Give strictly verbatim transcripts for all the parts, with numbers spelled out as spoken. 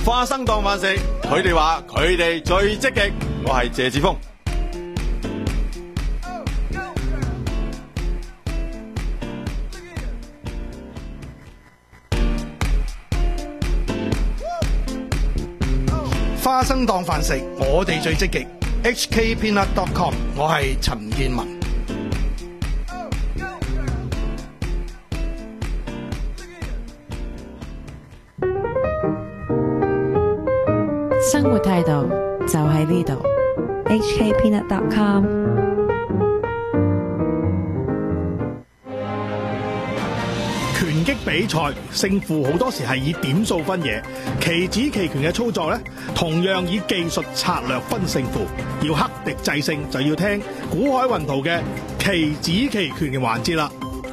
花生當飯食，佢哋話佢哋最積極。我係謝志峰。 花生當飯食，我哋最積極。H K Peanut dot com， 我係陳建文。 生活態度就喺呢度。 H K Peanut dot com。 拳擊比賽勝負好多時係以點數分野，棋子棋拳嘅操作呢，同樣以技術策略分勝負。要克敵制勝，就要聽古海雲圖嘅棋子棋拳嘅環節啦。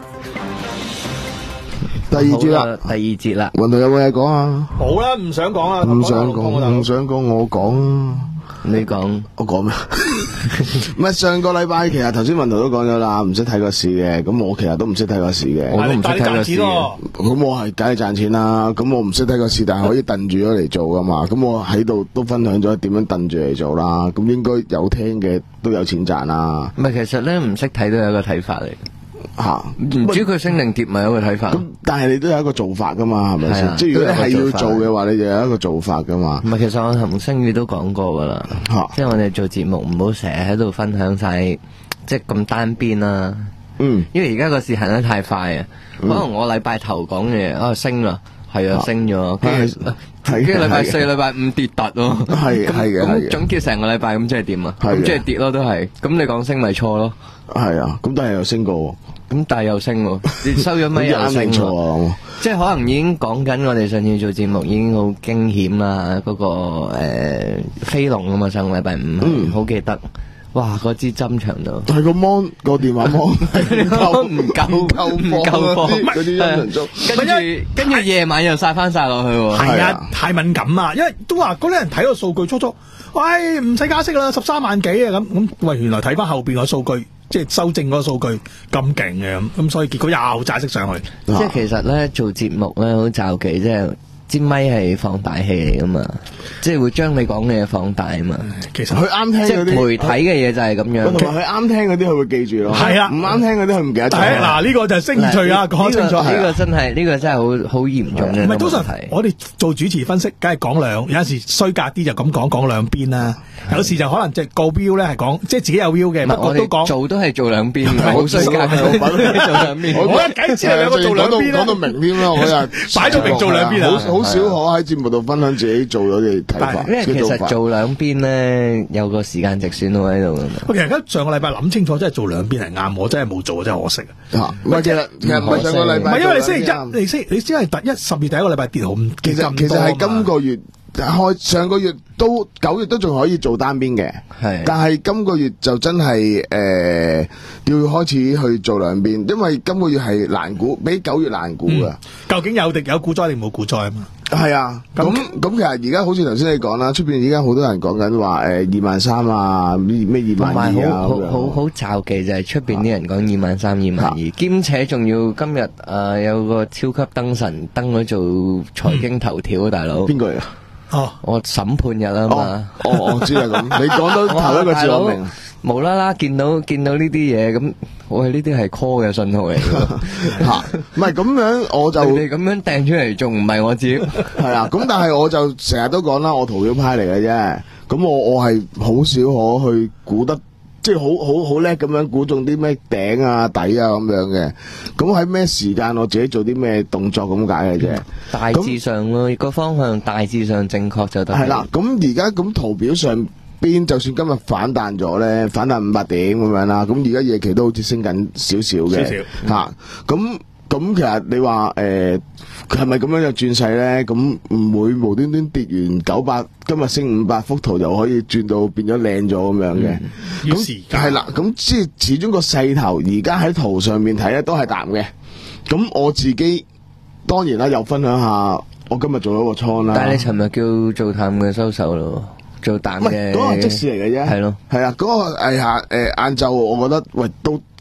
第二節啦， 第二節啦。 雲圖有冇嘢講啊？ 冇啦，唔想講啊， 唔想講，唔想講，我講。 你講， 我講咩？唔係上個禮拜，其實頭先雲圖都講咗啦，唔識睇個市嘅，咁我其實都唔識睇個市嘅， 我都唔識睇個市。 咁我係梗係賺錢啦，咁我唔識睇個市，但係可以燉住咗嚟做噶嘛，咁我喺度都分享咗點樣燉住嚟做啦，咁應該有聽嘅都有錢賺啦。 唔係，其實咧唔識睇都有一個睇法嚟。 吓， 唔知佢升定跌咪有一個睇法。 咁但係你都有一個做法噶嘛，係咪先？即係如果你係要做嘅話，你就有一個做法噶嘛。 唔係，其實我同星宇都講過噶啦，即係我哋做節目唔好成日喺度分享晒，即係咁單邊啦。 嗯， 因為而家個市行得太快啊，可能我禮拜頭講嘅啊升啦，係啊升咗，跟住跟住禮拜四、禮拜五跌突咯， 係係嘅。 咁總結成個禮拜咁即係點啊？咁即係跌咯，都係。咁你講升咪錯咯？ 係啊，咁但係又升過。 咁但係又升喎，你收咗咪又升喎，即係可能已經講緊我哋上次做節目已經好驚險啦，嗰、嗰個誒飛龍啊嘛，上個禮拜五好記得，哇嗰支針長到， 係個 mon 個電話 mon 唔夠唔夠唔夠放嗰啲人做，跟住跟住夜晚又晒翻晒落去喎， 係啊，太敏感啊，因為都話嗰啲人睇個數據初初，喂唔使加息啦，十三萬幾啊咁咁，喂原來睇翻後邊個數據。即係修正嗰個數據咁勁嘅咁，咁所以結果又債息上去。 即係其實咧做節目咧好詐忌，即係支咪係放大器嚟噶嘛，即係會將你講嘅嘢放大啊嘛。 其實佢啱聽嗰啲媒體嘅嘢就係咁樣。 同埋佢啱聽嗰啲佢會記住咯。 係啊， 唔啱聽嗰啲佢唔記得咗。 嗱呢、這個就係興趣啊，講清楚。 呢、這個真係呢、這個真係好好嚴重嘅。 唔係通常我哋做主持分析，梗係講兩，有陣時衰格啲就咁講講兩邊啦。有時就可能即係個 view 咧係講，即係自己有 view 嘅，不過都講做都係做兩邊，好衰格嘅老闆做兩邊。 我一梗知係兩個做兩邊啦， 講到明添啦，我又擺到明做兩邊啊， 好好少可喺節目度分享自己做咗嘅睇法。 因為其實做兩邊咧有個時間值選到喺度噶嘛。 其實而家上個禮拜諗清楚，真係做兩邊係啱，我真係冇做，真係可惜啊。 唔係其實其實唔係上個禮拜， 唔係因為你星期一，你星你先係第一十月第一個禮拜跌好， 其實其實係今個月。開上個月都九月都仲可以做單邊嘅，係，但係今個月就真係誒、呃、要開始去做兩邊，因為今個月係難估，比九月難估噶、嗯。 究竟有敵有股災定冇股災啊嘛？ 係啊，咁咁其實而家好似頭先你講啦，出邊而家好多人講緊話誒二萬三啊，咩咩二萬二啊， 好好好詐忌就係出邊啲人講二萬三、二萬二，兼且仲要今日誒、呃、有個超級燈神登咗做財經頭條啊，大佬邊個嚟啊？ 哦， 我審判日啊嘛， 哦，我知啦咁，你講到頭一個字我明， 無啦啦見到見到呢啲嘢咁，喂呢啲係 call 嘅信號嚟嘅吓，唔係咁樣我就你咁樣掟出嚟，仲唔係我自己係啊，咁但係我就成日都講啦，我圖表派嚟嘅啫，咁我我係好少可去估得。即係好好好叻咁樣估中啲咩頂啊底啊咁樣嘅，咁喺咩時間我自己做啲咩動作咁解嘅啫。 大致上咯，個方向大致上正確就得。 係啦，咁而家咁圖表上邊，就算今日反彈咗咧，反彈五百點咁樣啦，咁而家夜期都好似升緊少少嘅吓，咁。咁其實你話誒係咪咁樣就轉勢咧？咁唔會無端端跌完九百，今日升五百，幅圖又可以轉到變咗靚咗咁樣嘅。咁係啦，咁即係始終個勢頭而家喺圖上面睇咧都係淡嘅。咁我自己當然啦，又分享下我今日做咗個倉啦。 但係你尋日叫做淡嘅收手咯，做淡嘅。 嗰個係即時嚟嘅啫。係咯，係啊，嗰個誒下誒晏晝，我覺得喂都。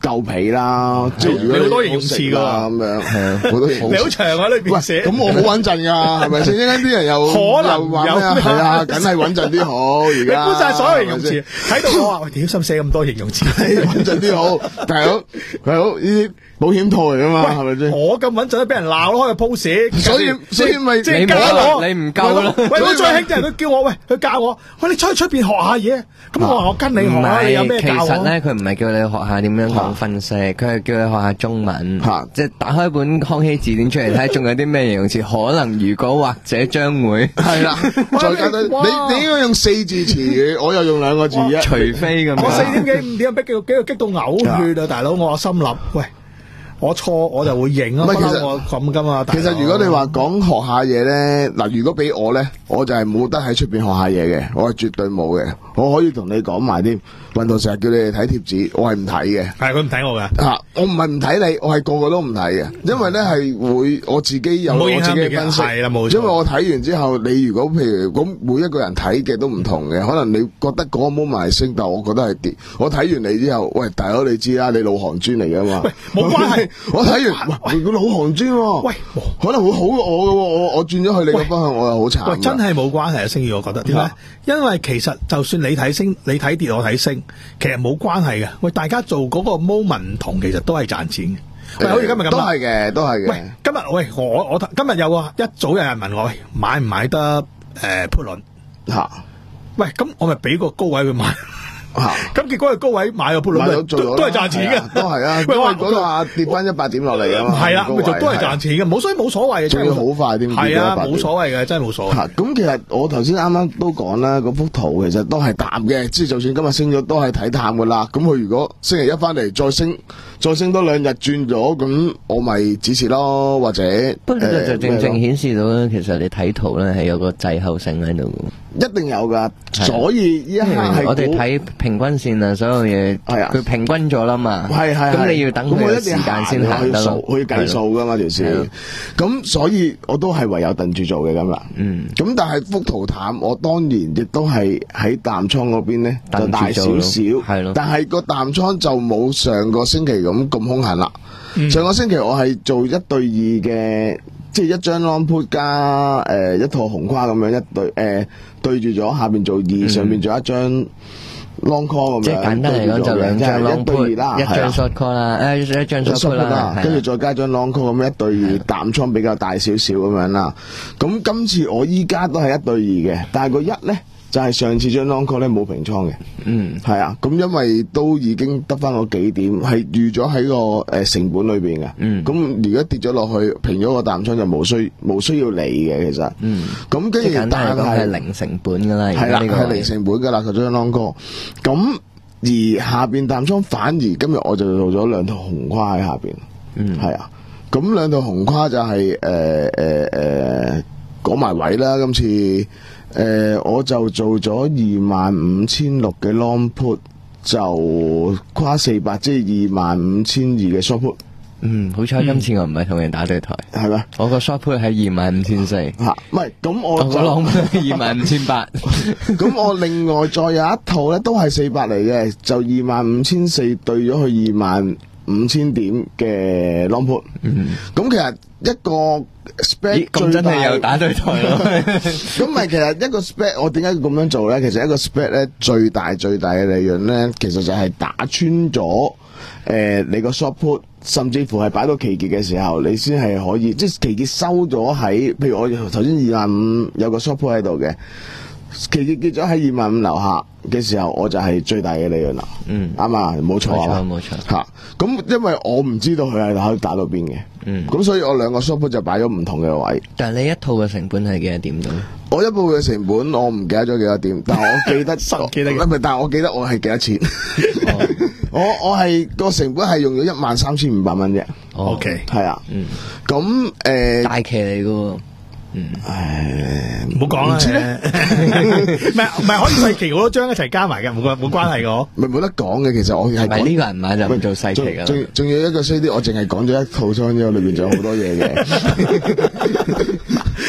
夠皮啦，即係如果你好多形容詞㗎咁樣，係啊，好多形容詞。 你好長啊，裏邊寫。 咁我好穩陣㗎，係咪先？一陣啲人又可能又話咩啊？係啊，梗係穩陣啲好。而家你搬晒所有形容詞喺度，我話喂，點心寫咁多形容詞？ 穩陣啲好，大佬，大佬呢啲保險套嚟㗎嘛，係咪先？ 我咁穩陣都俾人鬧咯，開個 post， 所以所以咪即係教我， 你唔夠啦。 喂，我最興啲人都叫我喂，佢教我，喂，你出去出邊學下嘢。咁我話我跟你學下，你有咩教我？ 其實咧，佢唔係叫你學下點樣講分析，佢係叫你學下中文。即係打開本康熙字典出嚟睇，仲有啲咩形容詞？可能、如果、或者、將會。係啦， 再加多，你你應該用四字詞語，我又用兩個字啊。 除非咁。 我四點幾五點逼幾個激到嘔血啊！大佬，我心諗喂。我錯我就會認啊， 唔係其實我咁噶嘛。 其實如果你話講學下嘢咧，嗱，如果俾我咧，我就係冇得喺出邊學下嘢嘅，我係絕對冇嘅。我可以同你講埋添，運動成日叫你哋睇貼紙，我係唔睇嘅。 係佢唔睇我嘅。 啊，我唔係唔睇你，我係個個都唔睇嘅，因為咧係會我自己有我自己嘅分析。 係啦，冇錯。 因為我睇完之後，你如果譬如咁每一個人睇嘅都唔同嘅，可能你覺得嗰個 moment 係升，但我覺得係跌。我睇完你之後，喂，大佬你知啦，你老行專嚟噶嘛？ 喂，冇關係。 我睇完。喂，個老行專喎，喂，可能會好過我嘅喎，我我轉咗去你個方向，我又好慘。 喂，真係冇關係啊，星宇，我覺得點解？因為其實就算你睇升，你睇跌，我睇升，其實冇關係嘅。喂，大家做嗰個 moment 唔同，其實都係賺錢嘅。喂，好似今日咁都係嘅，都係嘅。 喂，今日喂我我今日有個一早有人問我，喂，買唔買得誒 put 輪嚇？喂，咁我咪俾個高位佢買。咁結果係高位買個 put 輪，都都係賺錢嘅， 都係啊。因為嗰度啊跌翻一百點落嚟啊嘛， 係啦，咪就都係賺錢嘅，冇所以冇所謂嘅， 仲要好快添， 係啊，冇所謂嘅，真係冇所謂。 咁其實我頭先啱啱都講啦，嗰幅圖其實都係淡嘅，即係就算今日升咗，都係睇淡噶啦。咁佢如果星期一翻嚟再升，再升多兩日轉咗，咁我咪止蝕咯，或者不過就就正正顯示到咧，其實你睇圖咧係有個滯後性喺度。 一定有噶，所以依一刻係我哋睇平均線啊，所有嘢係啊，佢平均咗啦嘛， 係係， 咁你要等佢時間先行得咯， 去計數噶嘛條線，咁所以我都係唯有等住做嘅咁啦。嗯，咁但係幅圖淡，我當然亦都係喺淡倉嗰邊咧就大少少，係咯，但係個淡倉就冇上個星期咁咁兇狠啦。上個星期我係做一對二嘅。即係一張 long put 加誒、呃、一套紅跨咁樣一對誒、呃、對住咗下邊做二、嗯，上邊做一張 long call 咁樣。即係簡單嚟講就兩張 long put 啦，一張 short call 啦，誒一張 short put 啦，跟住再加張 long call 咁一對二，淡倉比較大少少咁樣啦。咁今次我依家都係一對二嘅，但係個一咧。就係上次張 long call 咧冇平倉嘅，嗯，係啊，咁因為都已經得翻個幾點，係預咗喺個誒、呃、成本裏邊嘅，嗯，咁如果跌咗落去平咗個淡倉就冇需冇需要理嘅其實，嗯，咁跟住但係零成本噶啦， 係啦係零成本噶啦，嗰張 long call，咁而下邊淡倉反而今日我就做咗兩套紅跨喺下邊，嗯，係啊，咁兩套紅跨就係誒誒誒講埋位啦，今次。誒、呃，我就做咗二萬五千六嘅 long put， 就跨四百，即係二萬五千二嘅 short put。 嗯，好彩今次我唔係同人打對台，係、嗯、咩？我個 short put 喺二萬五千四， 吓，唔係，咁我個 long put 二萬五千八。 咁我另外再有一套咧，都係四百嚟嘅，就二萬五千四對咗去二萬五千點嘅 long put。嗯，咁其實一個。spec 咁真係有打對台咯， 咁咪其實一個 spec 我點解要咁樣做咧？其實一個 spec 咧最大最大嘅利潤咧，其實就係打穿咗誒、呃、你個 short put， 甚至乎係擺到期結嘅時候，你先係可以即係期結收咗喺，譬如我頭先二萬五有個 short put 喺度嘅，期結結咗喺二萬五樓下嘅時候，我就係最大嘅利潤啦。嗯，啱啊，冇錯啊， 冇錯吓。咁因為我唔知道佢係可以打到邊嘅。嗯，咁所以我兩個 short put 就擺咗唔同嘅位。 但係你一套嘅成本係幾多點咁？ 我一部嘅成本我唔記得咗幾多點，但係我記得實記得唔係，但係我記得我係幾多錢。哦、我我係個成本係用咗一萬三千五百蚊啫。 O K， 係啊。 嗯， 咁誒、呃、 大旗嚟噶。嗯， 誒，唔好講啦，唔係唔係可以細期好多張一齊加埋嘅，冇關冇關係嘅， 咪冇得講嘅。其實我係唔係呢個人買就唔做細期噶， 仲仲要一個衰啲，我淨係講咗一套裝啫，裏邊仲有好多嘢嘅。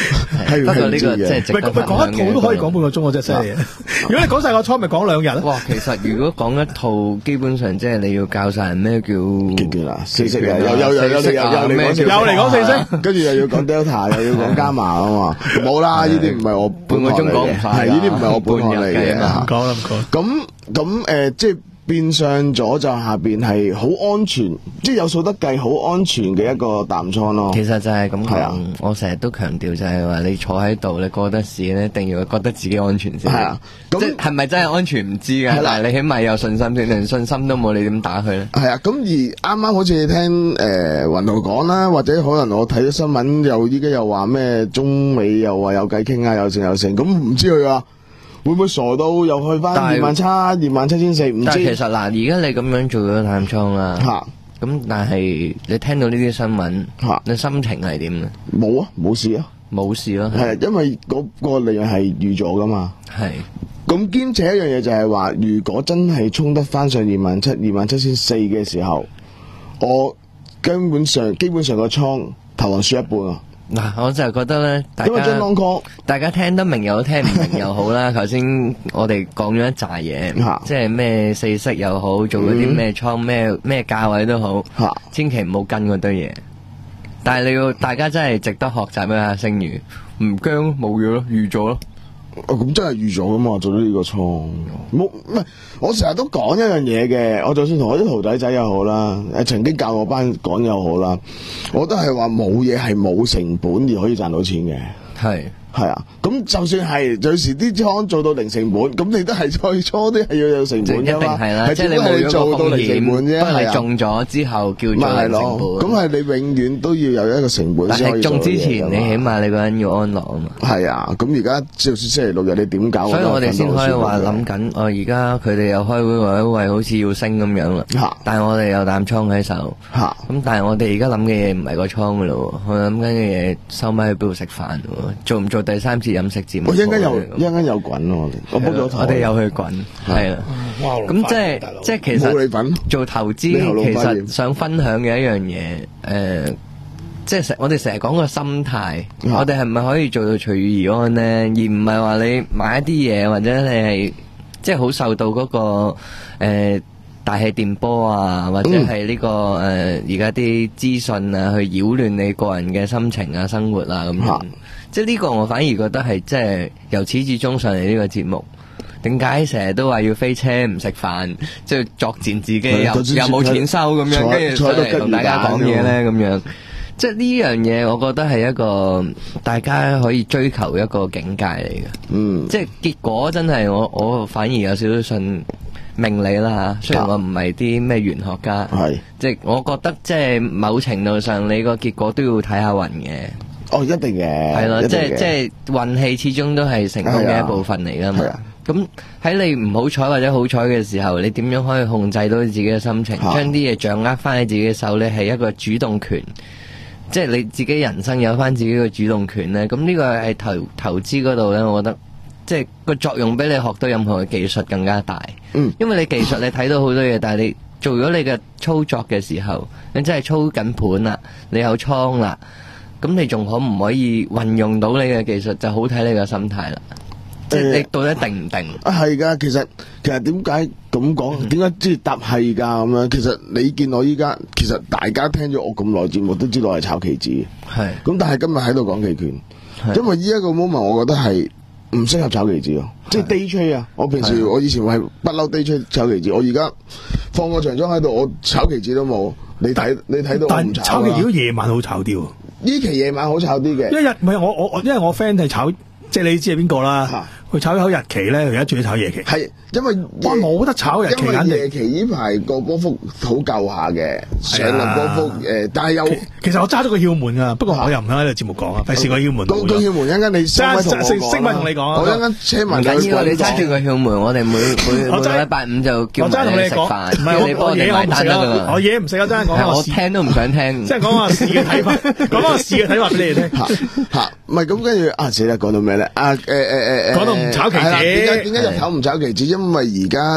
係不過呢個真係值喂， 得喂，講一套都可以講半個鐘，我真係犀利啊！如果你講晒個倉，咪講兩日啦。 哇，其實如果講一套，基本上即係你要教晒人咩叫極權啊，四式啊，又又又又又又嚟講四式， 又嚟講四式， 跟住又要講 Delta， 又要講伽馬啊嘛，冇啦，呢啲唔係我半個鐘講唔晒， 係呢啲唔係我本行嚟嘅。 唔講啦，唔講。 咁咁誒，即係。變相咗就下邊係好安全，即係有數得計，好安全嘅一個淡倉咯。 其實就係咁講， 係啊， 我成日都強調就係話，你坐喺度，你過得市咧，一定要覺得自己安全先。 係啊，咁即係係咪真係安全唔知㗎？但係你起碼有信心先，連信心都冇，你點打佢咧？ 係啊，咁而啱啱好似你聽誒雲圖講啦，或者可能我睇咗新聞，又依家又話咩中美又話有偈傾啊，有成有成，咁唔知佢啊。會唔會傻到又去翻二萬七、二萬七千四？唔知。 但係其實嗱，而家你咁樣做咗淡倉啦， 嚇， 咁但係你聽到呢啲新聞， 嚇， 你心情係點咧？ 冇啊，冇事啊， 冇事咯。 係啊，因為嗰個利潤係預咗噶嘛。 係。 咁兼且一樣嘢就係話，如果真係衝得翻上二萬七、二萬七千四嘅時候，我根本上基本上個倉投降輸一半啊！ 嗱，我就係覺得咧，大家大家聽得明又好，聽唔明又好啦。頭先我哋講咗一紮嘢，即係咩四息又好，做嗰啲咩倉咩咩價位都好，千祈唔好跟嗰堆嘢。但係你要大家真係值得學習一下聲譽，唔驚冇嘢咯，預咗咯。 哦，咁真係預咗噶嘛？做咗呢個倉，冇唔係我成日都講一樣嘢嘅。我就算同我啲徒弟仔又好啦，誒曾經教我班講又好啦，我都係話冇嘢係冇成本而可以賺到錢嘅。係係啊，咁就算係有時啲倉做到零成本，咁你都係最初都係要有成本㗎嘛。一定係啦，即係你冇做到零成本啫， 不過你中咗之後叫做零成本。 咁係你永遠都要有一個成本先可以做到嘢㗎嘛。但係中之前，你起碼你個人要安樂啊嘛。係啊，咁而家就算星期六日你點搞？ 所以我哋先可以話諗緊，我而家佢哋又開會為一為好似要升咁樣啦。嚇！但係我哋有啖倉喺手。嚇！咁但係我哋而家諗嘅嘢唔係個倉㗎咯喎，我諗緊嘅嘢收咪去邊度食飯喎？做唔做第三次飲食節目？ 我一陣間又一陣間又滾咯，我煲咗台。 我哋又去滾，係啦。咁即係即係其實做投資其實想分享嘅一樣嘢，誒，即係成我哋成日講個心態，我哋係咪可以做到隨遇而安呢？而唔係話你買一啲嘢，或者你係即係好受到嗰個誒大氣電波啊，或者係呢個誒而家啲資訊啊，去擾亂你個人嘅心情啊、生活啊咁樣。即係呢個我反而覺得係即係由始至終上嚟呢個節目，點解成日都話要飛車唔食飯，即係作踐自己又又冇錢收咁樣，跟住出嚟同大家講嘢咧咁樣。即係呢樣嘢，我覺得係一個大家可以追求一個境界嚟嘅。嗯，即係結果真係我我反而有少少信命理啦嚇。雖然我唔係啲咩玄學家，係即係我覺得即係某程度上你個結果都要睇下運嘅。哦，一定嘅，係咯，即係即係運氣始終都係成功嘅一部分嚟噶嘛。咁喺你唔好彩或者好彩嘅時候，你點樣可以控制到自己嘅心情，將啲嘢掌握翻喺自己嘅手咧，係一個主動權。即係你自己人生有翻自己嘅主動權咧。咁呢個係投投資嗰度咧，我覺得即係個作用比你學到任何嘅技術更加大。嗯，因為你技術你睇到好多嘢，但係你做咗你嘅操作嘅時候，你真係操緊盤啦，你有倉啦。咁你仲可唔可以運用到你嘅技術，就好睇你嘅心態啦。即係你到底定唔定？啊，係噶，其實其實點解咁講？點解即係答係噶咁樣？其實你見我依家，其實大家聽咗我咁耐節目，都知道我係炒期指嘅。係。咁但係今日喺度講期權，因為依一個 moment，我覺得係唔適合炒期指咯。即係 day trade 啊！我平時我以前係不嬲 day trade 炒期指，我而家放個長莊喺度，我炒期指都冇。你睇你睇到我唔炒。但炒期指夜晚好炒啲喎。呢期夜晚好炒啲嘅，一日唔係我我我，因為我 friend 係炒，即係你知係邊個啦。佢炒一口日期咧，佢而家仲要炒夜期。係因為哇冇得炒日期，因為夜期呢排個波幅好夠下嘅，上落波幅誒，但係有其實我揸咗個竅門噶，不過我又唔想喺度節目講啊，費事個竅門。個個竅門一陣間你升咪同你講啊，我一陣間車埋緊要你揸住個竅門，我哋每每每禮拜五就叫埋你食飯，叫你幫我哋買單得噶啦。我嘢唔食啊，真係講我聽都唔想聽，即係講個市嘅睇法，講個市嘅睇法俾你哋聽。吓吓，唔係咁跟住啊，死啦，講到咩咧？啊誒誒誒誒，講到唔炒期指，點解點解又炒唔炒期指？因為而家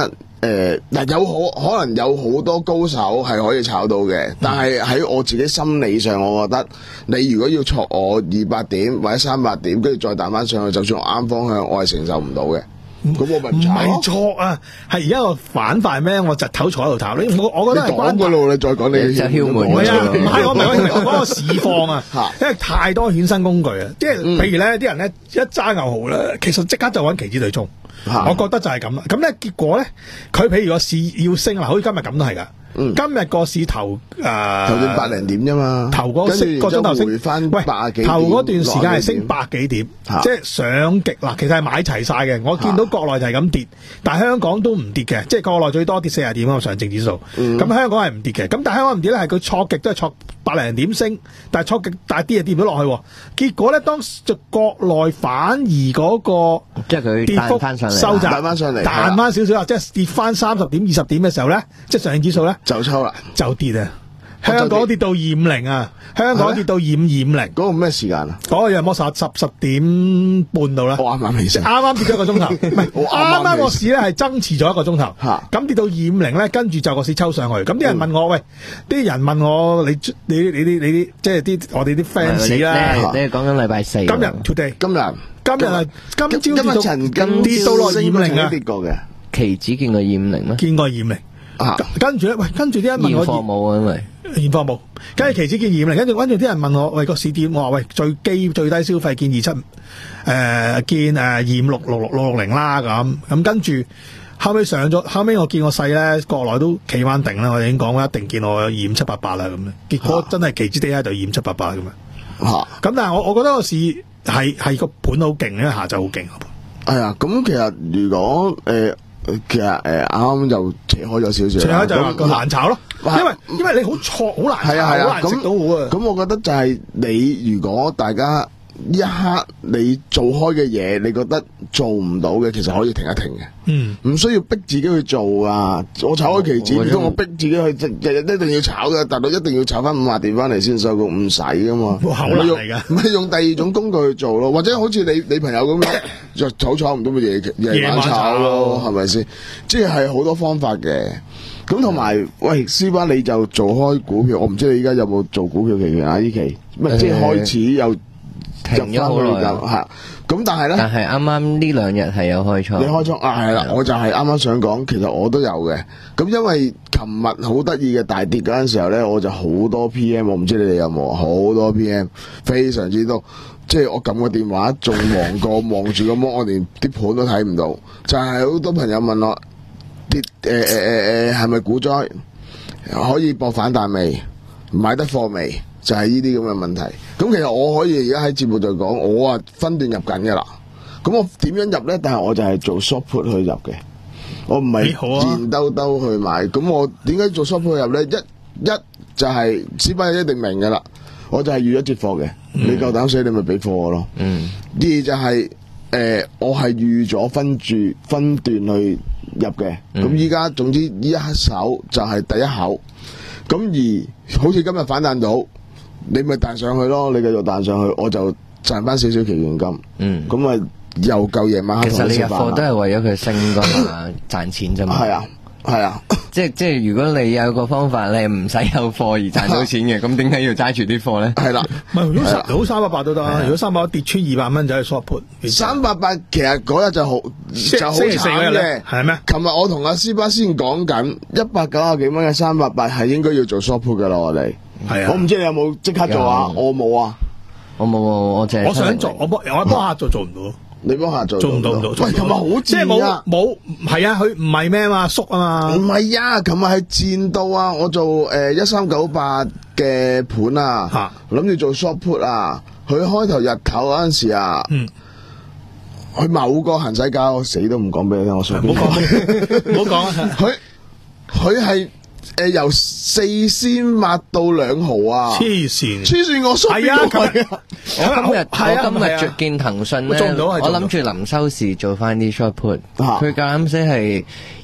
誒嗱，有可可能有好多高手係可以炒到嘅，但係喺我自己心理上，我覺得你如果要戳我二百點或者三百點，跟住再彈翻上去，就算我啱方向，我係承受唔到嘅。咁我咪唔唔炒咯。 係錯啊，係而家個反派咩？我窒頭坐喺度炒你，我我覺得係關講個路，你再講你就竅門唔係啊，唔係我唔係我講個市況啊嚇， 因為太多衍生工具啊，即係嗯譬如咧，啲人咧一揸牛號咧，其實即刻就揾期指對沖， 嚇我覺得就係咁啦。咁咧結果咧，佢譬如個市要升啦，好似今日咁都係㗎。 嗯今日個市頭誒頭段百零點啫嘛， 頭嗰跟住個鐘頭然之後回升翻喂， 百幾點， 頭嗰段時間係升六百幾點， 嚇即係上極啦。其實係買齊晒嘅。我見到國內就係咁跌，但係香港都唔跌嘅，即係國內最多跌四十點啊上證指數。咁、 嗯香港係唔跌嘅，咁但係香港唔跌咧，係佢挫極都係挫百零點升，但係挫極大啲又跌唔到落去喎。結果咧，當就國內反而嗰個即係佢跌幅彈翻上嚟啦收窄， 彈返上嚟彈翻少少啦，即係跌翻三十點、二十點嘅時候咧，即係上證指數咧就抽啦。 就跌啊！ 就跌香港跌到二五零啊，香港跌到二五二五零。 嗰個咩時間啊？ 嗰個約莫十十十點半到啦， 我啱啱起身啱啱跌咗一個鐘頭，唔係我啱啱啱啱個市咧係增持咗一個鐘頭， 嚇咁跌到二五零咧，跟住就個市抽上去，咁啲人問我，喂，啲人問我，你你你啲你啲即係啲我哋啲 fans 啦， 你你講緊禮拜四喎， 今日 today 今日今日係今朝今日跌曾到經跌到落二升五零啊跌，過嘅期指見過二五零咩？ 見過二五零， 啊， 跟住咧，喂，跟住啲人問我現貨冇啊，因為現貨冇，跟住期指見二五零，跟住跟住啲人問我，喂個市點？我話喂最基最低消費見二七，誒見誒二五六六六六六零啦咁，咁跟住後尾上咗，後尾我見我細咧國內都企翻定啦，我已經講啦，一定見我有二五七八八啦咁樣，結果真係期指低喺度二五七八八咁樣， 嚇。 咁但係我我覺得個市係係個盤好勁，因為下晝好勁。 係啊，咁其實如果誒、呃，其實誒啱啱就扯開咗少少啦， 除咗就係話個難炒咯， 係因為因為你好錯，好難炒， 係啊係啊， 好難食到好啊。 咁我覺得就係你如果大家一刻你做開嘅嘢，你覺得做唔到嘅，其實可以停一停嘅。 嗯， 唔需要逼自己去做啊！我炒開期指， 我唔通我逼自己去日日一定要炒嘅，大佬一定要炒翻五萬點翻嚟先收工，唔使噶嘛。 哇好難咪用嚟㗎咪用第二種工具去做咯，或者好似你你朋友咁樣，就炒炒唔到咪夜夜晚夜晚炒咯， 炒係咪先？即係好多方法嘅。咁同埋，喂，師班你就做開股票，我唔知你依家有冇做股票期權啊？呢期咪即係開始又停咗好耐啊係。咁但係咧。 但係啱啱呢兩日係有開倉， 你開倉啊，係啦，我就係啱啱想講，其實我都有嘅。咁因為琴日好得意嘅大跌嗰陣時候咧，我就好多 P M， 我唔知你哋有冇好多 P M， 非常之多。即係我撳個電話，仲忙過望住個芒，我連啲盤都睇唔到。就係好多朋友問我跌誒誒誒誒係咪股災？可以搏反彈未？買得貨未？就係呢啲咁嘅問題。咁其實我可以而家喺節目度講，我啊分段入緊嘅啦。咁我點樣入咧？但係我就係做 short put 去入嘅，我唔係幾好啊現兜兜去買。咁我點解做 short put 去入咧？一一就係師班一定明嘅啦，我就係預咗接貨嘅。 嗯你夠膽死，你咪俾貨我咯。 嗯， 二就係、呃、我係預咗分住分段去入嘅。咁依家總之呢一手就係第一口。咁而好似今日反彈到，你咪彈上去咯，你繼續彈上去，我就賺翻少少期權金。 嗯， 咁啊又夠夜晚黑其實你入貨都係係為咗佢升噶嘛，賺錢啫嘛。 係啊係啊， 即係即係如果你有個方法，你係唔使有貨而賺到錢嘅，咁點解要揸住啲貨咧？ 係啦。 唔係如果係啦三如果三百八都得啊，如果三百八跌穿二百蚊就係 short put。 三百八其實嗰日就好就好星期四嗰慘嘅日咧，係咩？ 琴日我同阿斯巴先講緊一百九十幾蚊嘅三百八係應該要做 short put 噶啦，我哋。 係啊我唔知你有冇即刻做啊？ 有我冇啊。 我冇，我淨係我想做，我幫我幫客做做唔到， 你幫下做做唔到唔到。 喂，琴日好即係賤啊冇！冇係啊，佢唔係咩嘛，縮啊唔嘛。 係啊，琴日係賤到啊！我做誒一三九八嘅盤啊嚇， 諗住做 short put 啊，佢開頭日頭嗰陣時啊， 嗯， 佢某個行使價，我死都唔講俾你聽，我信。 唔好講，唔好講啊！ 佢佢係誒由四仙抹到兩毫啊！ 黐線， 黐線我縮係啊邊個係啊！ 我今日係啊我今係啊日着見騰訊咧， 我做唔到係做唔到我諗住臨收市做翻啲 short put， 嚇佢夠啱先係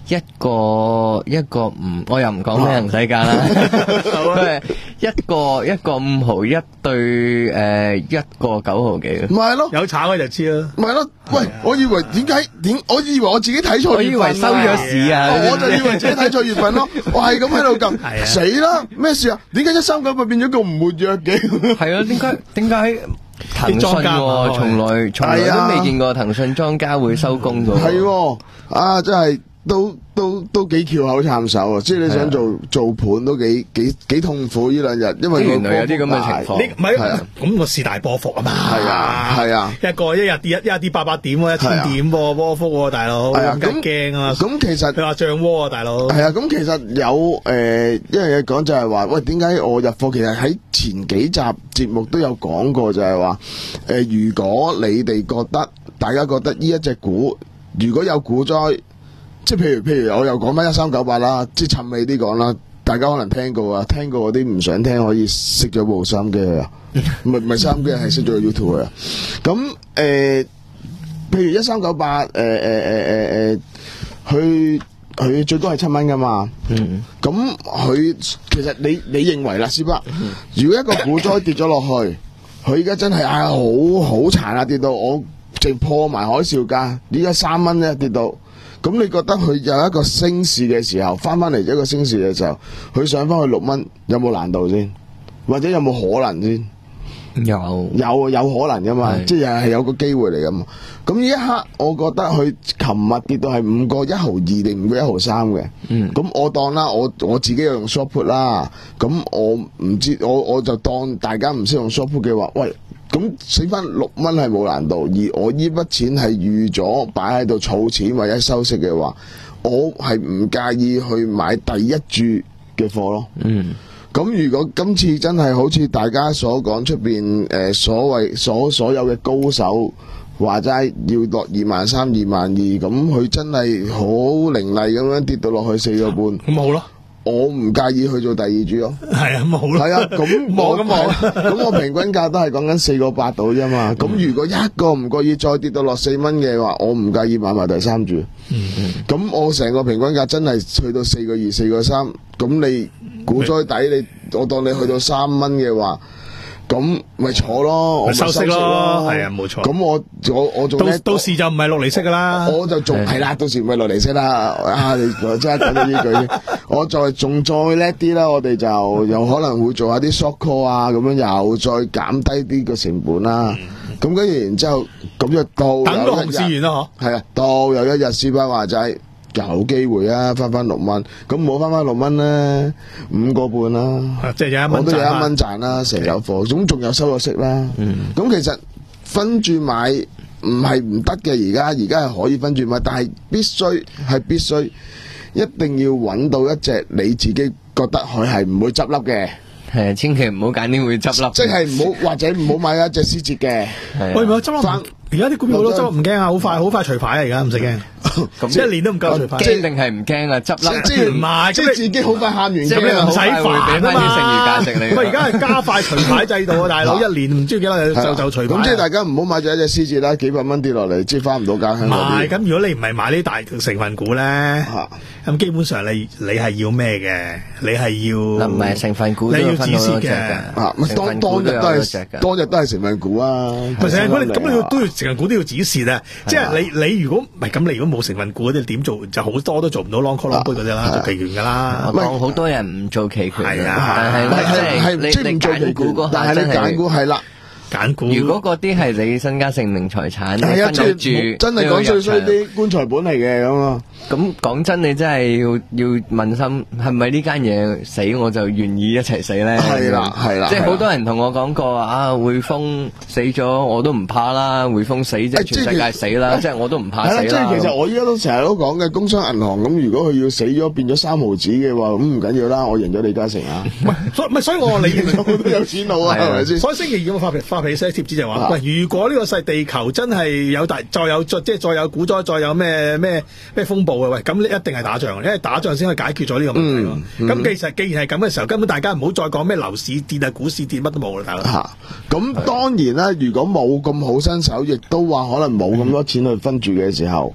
一個一個五，我又唔講咩人世界啦，佢係一個一個五毫一對誒一個九毫幾， 唔係咯， 有炒嘅就知啦。 唔係咯，喂，我以為點解點？我以為我自己睇錯月份， 我以為收咗市啊， 我就以為自己睇錯月份咯，我係咁喺度撳，死啦！咩事啊？點解一三九八變咗個唔活躍嘅？ 係啊，點解點解？騰訊喎，從來從來都未見過騰訊莊家會收工㗎。 係喎，啊，真係都都都幾翹口撐手啊！即係你想做做盤都幾幾幾痛苦呢兩日，因為原來有啲咁嘅情況。 唔係咁個市大波幅啊嘛。係啊係啊， 一個一日跌一一日跌八百點喎，一千點喎波幅喎，大佬。係啊，咁驚啊！ 咁其實佢話漲窩啊，大佬。 係啊，咁其實有誒一樣嘢講就係話，喂，點解我入貨？其實喺前幾集節目都有講過，就係話誒，如果你哋覺得大家覺得呢一隻股如果有股災。即係譬如譬如我又講翻一三九八啦，即係趁尾啲講啦，大家可能聽過啊，聽過嗰啲唔想聽可以熄咗部收音機啊，唔係唔係收音機係熄咗個 YouTube 啊。咁誒、呃，譬如一三九八誒誒誒誒誒，佢佢最多係七蚊噶嘛。嗯。咁佢其實你你認為啦，師伯，如果一個股災跌咗落去，佢而家真係啊好好殘啊，跌到我直破埋海嘯價，而家三蚊咧跌到。咁你覺得佢有一個升市嘅時候，翻翻嚟一個升市嘅時候，佢上翻去六蚊，有冇難度先？或者有冇可能先？ 有有有可能噶嘛？即係係有個機會嚟噶嘛？咁呢一刻，我覺得佢琴日跌到係五個一毫二定五個一毫三嘅。嗯。咁我當啦，我我自己又用 short put 啦。咁我唔知，我我就當大家唔識用 short put 嘅話，喂。咁死翻六蚊係冇難度，而我呢筆錢係預咗擺喺度儲錢或者收息嘅話，我係唔介意去買第一注嘅貨咯。嗯，咁如果今次真係好似大家所講出邊誒所謂所所有嘅高手話齋要落二萬三、二萬二，咁佢真係好凌厲咁樣跌到落去四個半， 咁好咯。 我唔介意去做第二注咯， 係啊，冇咯， 係啊，咁冇咁冇， 咁我平均價都係講緊四個八到啫嘛。咁如果一個唔覺意再跌到落四蚊嘅話，我唔介意買埋第三注。咁我成個平均價真係去到四個二、四個三，咁你股災底你，我當你去到三蚊嘅話。咁咪坐咯，我咪收息咯， 係啊，冇錯。 咁我我我仲到到時就唔係六厘息噶啦， 我就仲係啦，到時唔係六厘息啦。啊，你真係講到呢句，我再仲再叻啲啦，我哋就有可能會做下啲 short call 啊，咁樣又再減低啲個成本啦。咁跟住然之後，咁就到等到紅市完啦，嗬。係啊，到有一日師伯話齋。有機會啊，翻翻六蚊，咁冇翻翻六蚊咧，五個半啦， 即係有一蚊， 我都有一蚊賺啦，成有貨，咁仲有收咗息啦。咁、嗯、其實分住買唔係唔得嘅，而家而家係可以分住買，但係必須係必須一定要揾到一隻你自己覺得佢係唔會執笠嘅。 係啊，千祈唔好揀啲會執笠， 即係唔好或者唔好買一隻思捷嘅。 喂，唔好執笠。而家啲股票好多執笠唔驚啊，好快好快除牌啊！而家唔使驚，咁一年都唔夠除牌。 驚定係唔驚啊？執笠即係唔係？即係自己好快喊完，即係唔使煩啊嘛。 剩餘價值你。 喂，而家係加快除牌制度啊，大佬！一年唔知幾多日就就除牌。 咁即係大家唔好買咗一隻思捷啦，幾百蚊跌落嚟，即係翻唔到家鄉。 唔係，咁如果你唔係買呢大成分股咧，咁基本上你你係要咩嘅？你係要唔係成分股？ 你要止蝕嘅。 啊，當當日都係當日都係成分股啊。 成分股你咁你要都要成分股都要止蝕。即係你你如果唔係咁，你如果冇成分股嗰啲點做就好多都做唔到 long call long put 嗰啲啦，做期權噶啦。 當好多人唔做期權， 係啊， 但係係即係唔做期權，但係你揀股係啦。 揀股， 如果嗰啲係你身家性命財產， 係啊， 住真係講最衰啲棺材本嚟嘅咁啊！ 咁講真，你真係要要問心，係咪呢間嘢死我就願意一齊死咧？ 係啦，係啦， 即係好多人同我講過啊，匯豐死咗我都唔怕啦，匯豐死即係全世界死啦，即係我都唔怕死啦。 即係其實我依家都成日都講嘅，工商銀行咁，如果佢要死咗變咗三毫子嘅話，咁唔緊要啦，我贏咗李嘉誠啊！ 唔係，所以唔係，所以我話你我都有錢佬啊，係咪先？ 所以星期二我發發發俾些貼紙就話，喂，如果呢個世地球真係有大再有即係再有股災，再有咩咩咩風暴嘅，喂，咁你一定係打仗，因為打仗先可以解決咗呢個問題。咁、嗯嗯、其實既然係咁嘅時候，根本大家唔好再講咩樓市跌啊、股市跌，乜都冇啦，大佬。嚇！咁當然啦，如果冇咁好身手，亦都話可能冇咁多錢去分住嘅時候，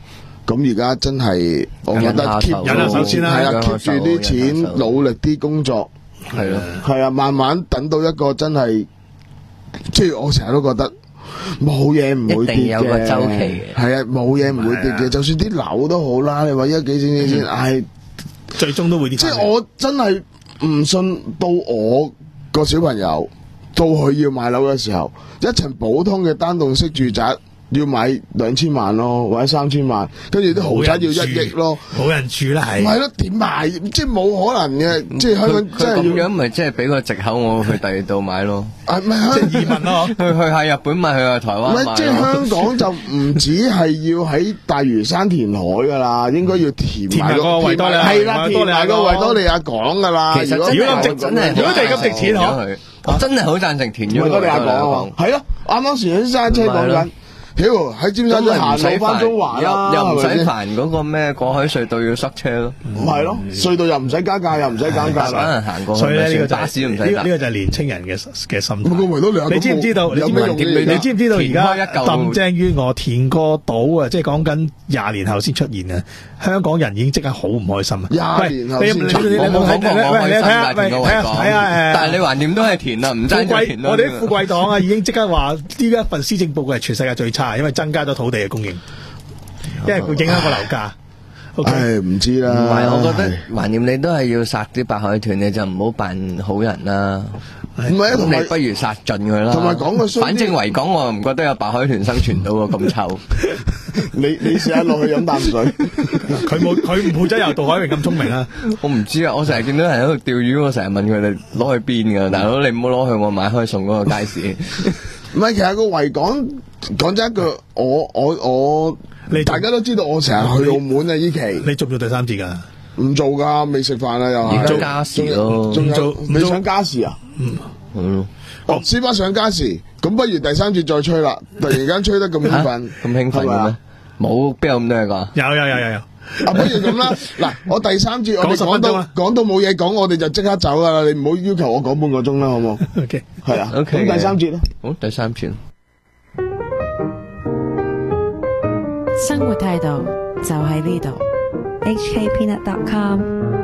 咁而家真係，我覺得 keep 忍下手先啦， 係啊 keep 住啲錢，努力啲工作， 係咯， 係啊，慢慢等到一個真係，即係我成日都覺得冇嘢唔會跌嘅， 一定有個週期嘅， 係啊，冇嘢唔會跌嘅，就算啲樓都好啦，你話一幾千幾千，唉， 最終都會跌。 即係我真係唔信到我個小朋友到佢要買樓嘅時候，一層普通嘅單棟式住宅。要買兩千萬咯，或者三千萬，跟住啲豪宅要一億咯， 冇人住啦，係。 唔係咯，點買？即係冇可能嘅，即係香港真係咁樣，咪即係俾個藉口我去第二度買咯。 啊，唔係即係移民咯， 去去下日本買，去下台灣買。 唔係，即係香港就唔止係要喺大嶼山填海噶啦，應該要填埋個維多利亞， 係啦，填埋個維多利亞港噶啦。 其實如果咁值，真係如果地咁值錢嗬， 我真係好贊成填咗維多利亞港。係咯，啱啱時啲揸車講緊。屌喺尖沙咀行路翻中環啦， 又唔使煩嗰個咩過海隧道要塞車咯， 唔係咯，隧道又唔使加價，又唔使減價， 可能行過去。 所以咧呢個巴士唔使搭。 呢個就係年青人嘅嘅心態。 你知唔知道？ 有咩用？ 你知唔知道而家林鄭月娥填個島啊？即係講緊廿年後先出現啊！香港人已經即刻好唔開心啊！ 廿年後先出現， 我冇講過我開心，但係填個維港。睇下但係你橫掂都係填啦，唔爭就填咯。 我哋啲富貴黨啊，已經即刻話呢一份施政報告係全世界最差，因為增加咗土地嘅供應，因為會影響個樓價。 唉，唔知啦。 唔係，我覺得橫掂你都係要殺啲白海豚，你就唔好扮好人啦。 唔係啊，同埋你不如殺盡佢啦。 同埋講個衰啲， 反正維港我唔覺得有白海豚生存到喎，咁臭。 你你試下落去飲啖水， 佢冇佢唔會真有杜海明咁聰明啊！ 我唔知啊，我成日見到人喺度釣魚，我成日問佢哋攞去邊㗎，大佬你唔好攞去我買開餸嗰個街市。 唔係，其實個維港講真一句，我我我，大家都知道我成日去澳門啊！依期你做唔做第三節㗎？ 唔做㗎，未食飯啊又。 而家加時咯， 仲有你想加時啊？ 嗯，好咯。 哦，司巴想加時，咁不如第三節再吹啦！突然間吹得咁興奮， 咁興奮嘅咩？冇，邊有咁多嘢講？ 有有有有有。 啊，不如咁啦，嗱，我第三節我哋講到講到冇嘢講，我哋就即刻走噶啦，你唔好要求我講半個鐘啦，好唔好 ？OK， 係啊。 OK， 咁第三節咧？ 好，第三節。 生活態度就喺呢度。 H K Peanut dot com